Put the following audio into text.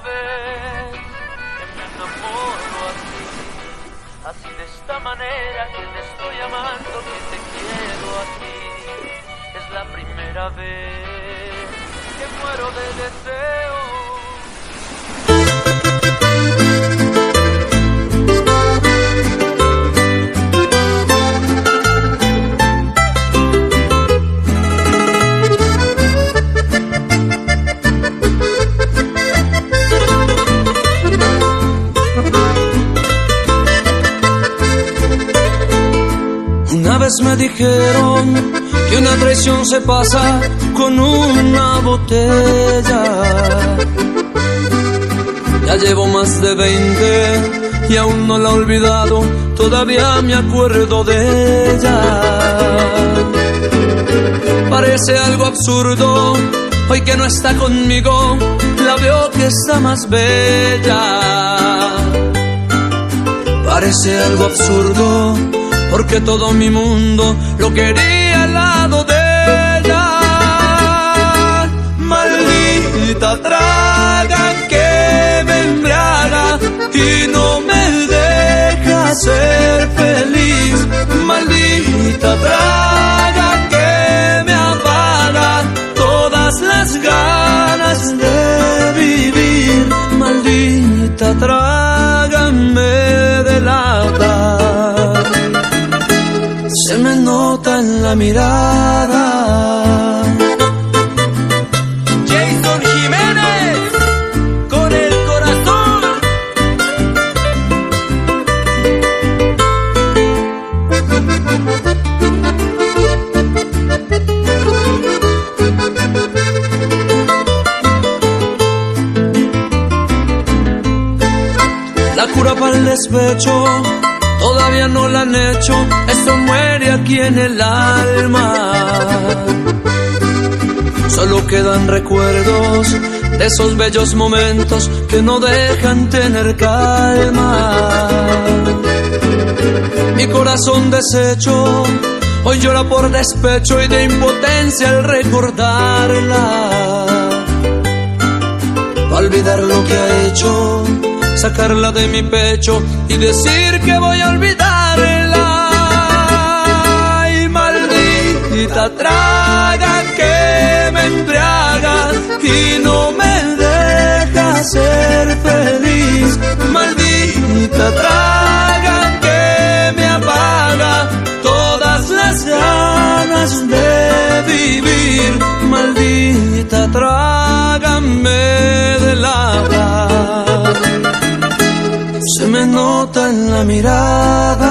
vez que me enamoro así, así de esta manera que te estoy amando, que te quiero a ti. Es la primera vez que muero de deseo. Una vez me dijeron que una traición se pasa con una botella. Ya llevo más de 20 y aún no la he olvidado, todavía me acuerdo de ella. Parece algo absurdo, hoy que no está conmigo, la veo que está más bella. Parece algo absurdo, porque todo mi mundo lo quería al lado de ella. Maldita traga que me embriaga y no me deja ser feliz. Maldita traga que me apaga todas las ganas de vivir. Maldita traga me delata, se me nota en la mirada. Jason Jiménez, con el corazón. La cura para el despecho todavía no la han hecho, esto muere aquí en el alma. Solo quedan recuerdos de esos bellos momentos que no dejan tener calma. Mi corazón deshecho hoy llora por despecho y de impotencia al recordarla. Pa' olvidar lo que ha hecho, sacarla de mi pecho y decir que voy a olvidarla. Ay, maldita traga que me embriaga y no me deja ser feliz. Maldita traga que me apaga todas las ganas de vivir. Maldita traga me delata, se me nota en la mirada.